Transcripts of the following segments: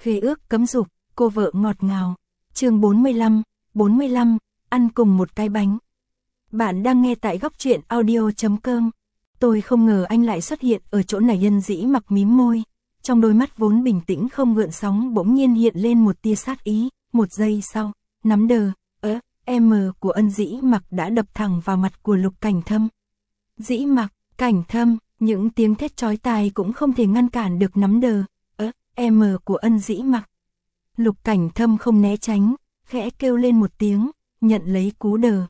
Khế ước cấm dục, cô vợ ngọt ngào. Chương 45, ăn cùng một cái bánh. Bạn đang nghe tại góc truyện audio.com. Tôi không ngờ anh lại xuất hiện ở chỗ này. Ân Dĩ Mặc mím môi, trong đôi mắt vốn bình tĩnh không gợn sóng bỗng nhiên hiện lên một tia sát ý. Một giây sau, nắm đờ, của Ân Dĩ Mặc đã đập thẳng vào mặt của Lục Cảnh Thâm. Dĩ Mặc, Cảnh Thâm, những tiếng thét chói tai cũng không thể ngăn cản được nắm đờ, của Ân Dĩ Mặc. Lục Cảnh Thâm không né tránh, khẽ kêu lên một tiếng, nhận lấy cú đờ,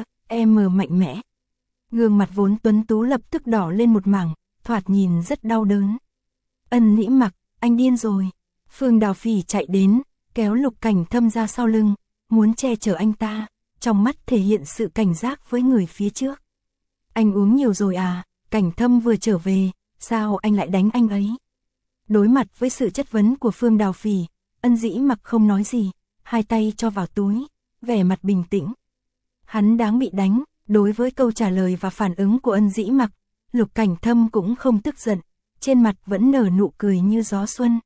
mạnh mẽ. Gương mặt vốn tuấn tú lập tức đỏ lên một mảng, thoạt nhìn rất đau đớn. Ân Dĩ Mặc, anh điên rồi. Phương Đào Phỉ chạy đến, kéo Lục Cảnh Thâm ra sau lưng, muốn che chở anh ta, trong mắt thể hiện sự cảnh giác với người phía trước. Anh uống nhiều rồi à? Cảnh Thâm vừa trở về, sao anh lại đánh anh ấy? Đối mặt với sự chất vấn của Phương Đào Phỉ, Ân Dĩ Mặc không nói gì, hai tay cho vào túi, vẻ mặt bình tĩnh. Hắn đáng bị đánh. Đối với câu trả lời và phản ứng của Ân Dĩ Mặc, Lục Cảnh Thâm cũng không tức giận, trên mặt vẫn nở nụ cười như gió xuân.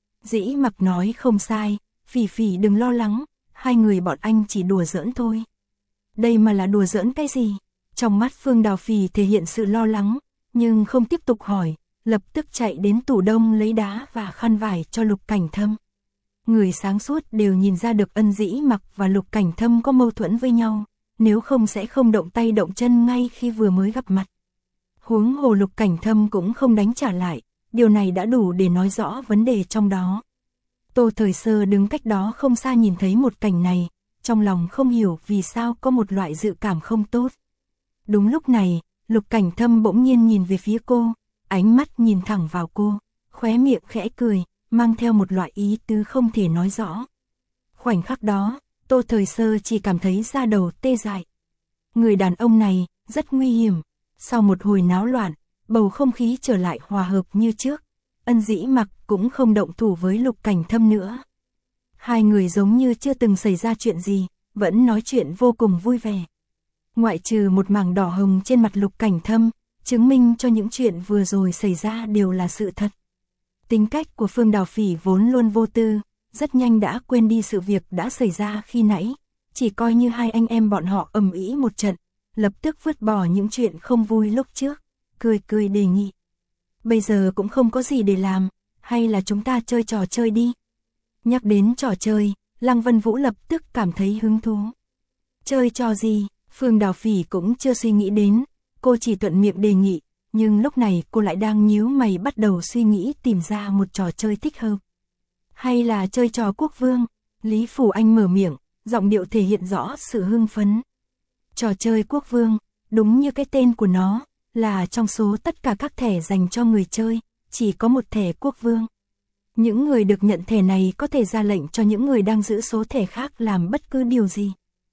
Dĩ Mặc nói không sai, Phỉ Phỉ đừng lo lắng, hai người bọn anh chỉ đùa giỡn thôi. Đây mà là đùa giỡn cái gì? Trong mắt Phương Đào Phỉ thể hiện sự lo lắng, nhưng không tiếp tục hỏi, lập tức chạy đến tủ đông lấy đá và khăn vải cho Lục Cảnh Thâm. Người sáng suốt đều nhìn ra được Ân Dĩ Mặc và Lục Cảnh Thâm có mâu thuẫn với nhau, nếu không sẽ không động tay động chân ngay khi vừa mới gặp mặt. Huống hồ Lục Cảnh Thâm cũng không đánh trả lại, điều này đã đủ để nói rõ vấn đề trong đó. Tô Thời Sơ đứng cách đó không xa nhìn thấy một cảnh này, trong lòng không hiểu vì sao có một loại dự cảm không tốt. Đúng lúc này, Lục Cảnh Thâm bỗng nhiên nhìn về phía cô, ánh mắt nhìn thẳng vào cô, khóe miệng khẽ cười, mang theo một loại ý tứ không thể nói rõ. Khoảnh khắc đó, Tô Thời Sơ chỉ cảm thấy da đầu tê dại. Người đàn ông này rất nguy hiểm. Sau một hồi náo loạn, bầu không khí trở lại hòa hợp như trước. Ân Dĩ Mặc cũng không động thủ với Lục Cảnh Thâm nữa. Hai người giống như chưa từng xảy ra chuyện gì, vẫn nói chuyện vô cùng vui vẻ. Ngoại trừ một mảng đỏ hồng trên mặt Lục Cảnh Thâm, chứng minh cho những chuyện vừa rồi xảy ra đều là sự thật. Tính cách của Phương Đào Phỉ vốn luôn vô tư, rất nhanh đã quên đi sự việc đã xảy ra khi nãy, chỉ coi như hai anh em bọn họ ầm ĩ một trận, lập tức vứt bỏ những chuyện không vui lúc trước, cười đề nghị. Bây giờ cũng không có gì để làm, hay là chúng ta chơi trò chơi đi. Nhắc đến trò chơi, Lăng Vân Vũ lập tức cảm thấy hứng thú. Chơi trò gì? Phương Đào Phỉ cũng chưa suy nghĩ đến, cô chỉ thuận miệng đề nghị, nhưng lúc này cô lại đang nhíu mày bắt đầu suy nghĩ tìm ra một trò chơi thích hợp. Hay là chơi trò quốc vương? Lý Phủ Anh mở miệng, giọng điệu thể hiện rõ sự hưng phấn. Trò chơi quốc vương, đúng như cái tên của nó, là trong số tất cả các thẻ dành cho người chơi, chỉ có một thẻ quốc vương. Những người được nhận thẻ này có thể ra lệnh cho những người đang giữ số thẻ khác làm bất cứ điều gì.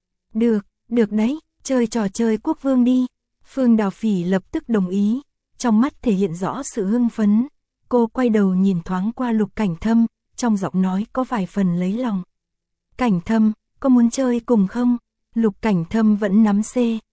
Được đấy, chơi trò chơi quốc vương đi. Phương Đào Phỉ lập tức đồng ý, trong mắt thể hiện rõ sự hưng phấn. Cô quay đầu nhìn thoáng qua Lục Cảnh Thâm, trong giọng nói có vài phần lấy lòng. Cảnh Thâm, có muốn chơi cùng không? Lục Cảnh Thâm vẫn nắm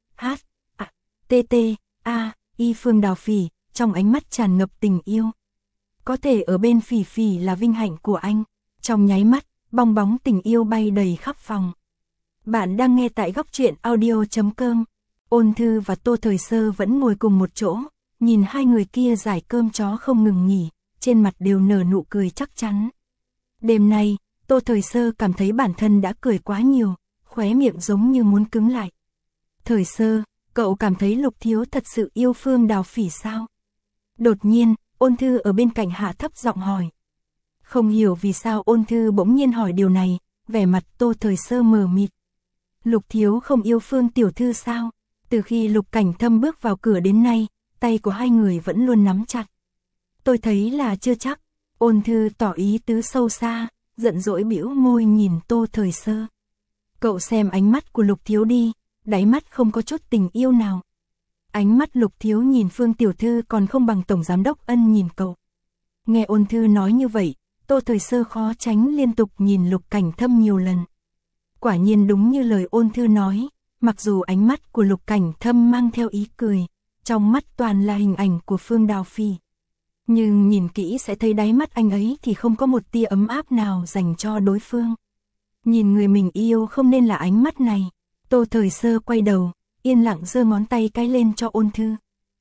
Phương Đào Phỉ, trong ánh mắt tràn ngập tình yêu. Có thể ở bên Phỉ Phỉ là vinh hạnh của anh. Trong nháy mắt, bong bóng tình yêu bay đầy khắp phòng. Bạn đang nghe tại góc truyện audio.com. Ôn Thư và Tô Thời Sơ vẫn ngồi cùng một chỗ, nhìn hai người kia giải cơm chó không ngừng nghỉ, trên mặt đều nở nụ cười chắc chắn. Đêm nay, Tô Thời Sơ cảm thấy bản thân đã cười quá nhiều, khóe miệng giống như muốn cứng lại. Thời Sơ, cậu cảm thấy Lục Thiếu thật sự yêu Phương Đào Phỉ sao? Đột nhiên, Ôn Thư ở bên cạnh hạ thấp giọng hỏi. Không hiểu vì sao Ôn Thư bỗng nhiên hỏi điều này, vẻ mặt Tô Thời Sơ mờ mịt. Lục Thiếu không yêu Phương tiểu thư sao? Từ khi Lục Cảnh Thâm bước vào cửa đến nay, tay của hai người vẫn luôn nắm chặt. Tôi thấy là chưa chắc. Ôn Thư tỏ ý tứ sâu xa, giận dỗi bĩu môi nhìn Tô Thời Sơ. Cậu xem ánh mắt của Lục Thiếu đi, đáy mắt không có chút tình yêu nào. Ánh mắt Lục Thiếu nhìn Phương tiểu thư còn không bằng Tổng Giám đốc Ân nhìn cậu. Nghe Ôn Thư nói như vậy, Tô Thời Sơ khó tránh liên tục nhìn Lục Cảnh Thâm nhiều lần. Quả nhiên đúng như lời Ôn Thư nói, mặc dù ánh mắt của Lục Cảnh Thâm mang theo ý cười, trong mắt toàn là hình ảnh của Phương Đào Phỉ. Nhưng nhìn kỹ sẽ thấy đáy mắt anh ấy thì không có một tia ấm áp nào dành cho đối phương. Nhìn người mình yêu không nên là ánh mắt này. Tô Thời Sơ quay đầu, yên lặng giơ ngón tay cái lên cho Ôn Thư.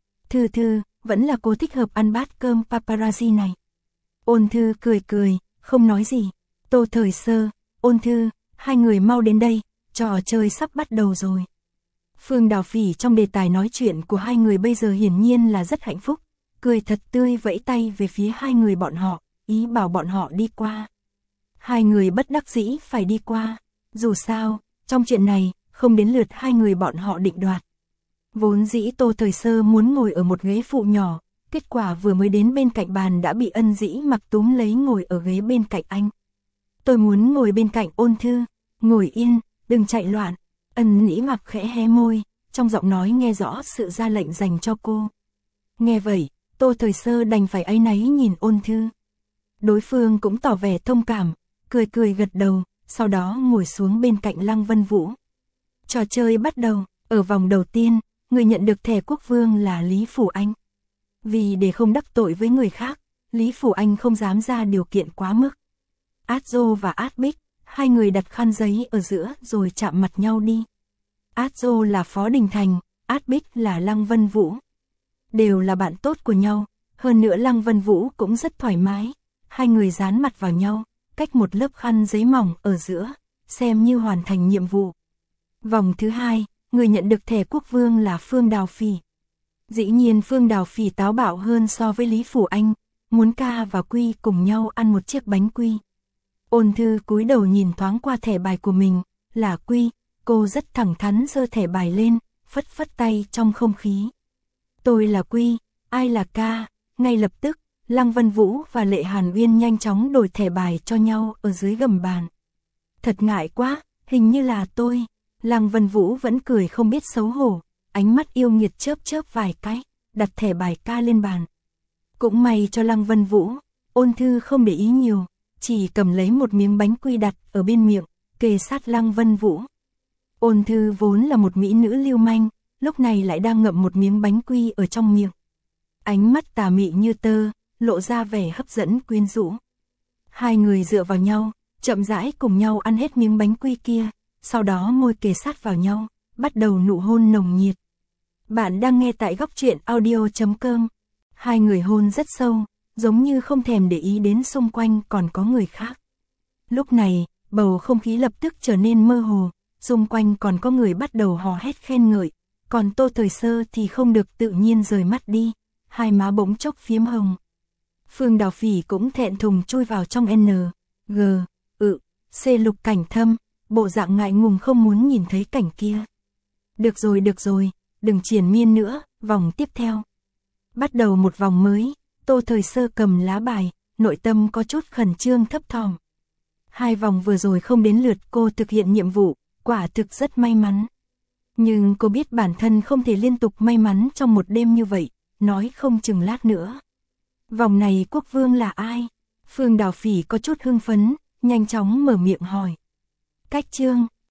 Thư, vẫn là cô thích hợp ăn bát cơm paparazzi này. Ôn Thư cười cười, không nói gì. Tô Thời Sơ, Ôn Thư, hai người mau đến đây, trò chơi sắp bắt đầu rồi. Phương Đào Phỉ trong đề tài nói chuyện của hai người bây giờ hiển nhiên là rất hạnh phúc, cười thật tươi vẫy tay về phía hai người bọn họ, ý bảo bọn họ đi qua. Hai người bất đắc dĩ phải đi qua, dù sao, trong chuyện này, không đến lượt hai người bọn họ định đoạt. Vốn dĩ Tô Thời Sơ muốn ngồi ở một ghế phụ nhỏ, kết quả vừa mới đến bên cạnh bàn đã bị Ân Dĩ Mặc túm lấy ngồi ở ghế bên cạnh anh. Tôi muốn ngồi bên cạnh Ôn Thư, ngồi yên, đừng chạy loạn. Ân Dĩ Mặc khẽ hé môi, trong giọng nói nghe rõ sự ra lệnh dành cho cô. Nghe vậy, Tô Thời Sơ đành phải áy náy nhìn Ôn Thư. Đối phương cũng tỏ vẻ thông cảm, cười gật đầu, sau đó ngồi xuống bên cạnh Lăng Vân Vũ. Trò chơi bắt đầu, ở vòng đầu tiên, người nhận được thẻ quốc vương là Lý Phủ Anh. Vì để không đắc tội với người khác, Lý Phủ Anh không dám ra điều kiện quá mức. Át Dô và Át Bích, hai người đặt khăn giấy ở giữa rồi chạm mặt nhau đi. Át Dô là Phó Đình Thành, Át Bích là Lăng Vân Vũ. Đều là bạn tốt của nhau, hơn nữa Lăng Vân Vũ cũng rất thoải mái. Hai người dán mặt vào nhau, cách một lớp khăn giấy mỏng ở giữa, xem như hoàn thành nhiệm vụ. Vòng thứ hai, người nhận được thẻ quốc vương là Phương Đào Phỉ. Dĩ nhiên Phương Đào Phỉ táo bạo hơn so với Lý Phủ Anh, muốn Ca và Quy cùng nhau ăn một chiếc bánh quy. Ôn Thư cúi đầu nhìn thoáng qua thẻ bài của mình, là Quy, cô rất thẳng thắn giơ thẻ bài lên, phất phất tay trong không khí. Tôi là Quy, ai là Ca, ngay lập tức, Lăng Vân Vũ và Lệ Hàn Uyên nhanh chóng đổi thẻ bài cho nhau ở dưới gầm bàn. Thật ngại quá, hình như là tôi. Lăng Vân Vũ vẫn cười không biết xấu hổ, ánh mắt yêu nghiệt chớp chớp vài cái, đặt thẻ bài Ca lên bàn. Cũng may cho Lăng Vân Vũ, Ôn Thư không để ý nhiều, chỉ cầm lấy một miếng bánh quy đặt ở bên miệng, kề sát Lăng Vân Vũ. Ôn Thư vốn là một mỹ nữ lưu manh, lúc này lại đang ngậm một miếng bánh quy ở trong miệng. Ánh mắt tà mị như tơ, lộ ra vẻ hấp dẫn quyến rũ. Hai người dựa vào nhau, chậm rãi cùng nhau ăn hết miếng bánh quy kia, sau đó môi kề sát vào nhau, bắt đầu nụ hôn nồng nhiệt. Bạn đang nghe tại góc truyện audio.com. Hai người hôn rất sâu, giống như không thèm để ý đến xung quanh còn có người khác. Lúc này, bầu không khí lập tức trở nên mơ hồ, xung quanh còn có người bắt đầu hò hét khen ngợi, còn Tô Thời Sơ thì không được tự nhiên rời mắt đi, hai má bỗng chốc phiếm hồng. Phương Đào Phỉ cũng thẹn thùng chui vào trong G, C Lục Cảnh Thâm, bộ dạng ngại ngùng không muốn nhìn thấy cảnh kia. Được rồi, đừng triền miên nữa, vòng tiếp theo. Bắt đầu một vòng mới, Tô Thời Sơ cầm lá bài, nội tâm có chút khẩn trương thấp thỏm. Hai vòng vừa rồi không đến lượt cô thực hiện nhiệm vụ, quả thực rất may mắn. Nhưng cô biết bản thân không thể liên tục may mắn trong một đêm như vậy, nói không chừng lát nữa. Vòng này quốc vương là ai? Phương Đào Phỉ có chút hưng phấn, nhanh chóng mở miệng hỏi. Cách Trương,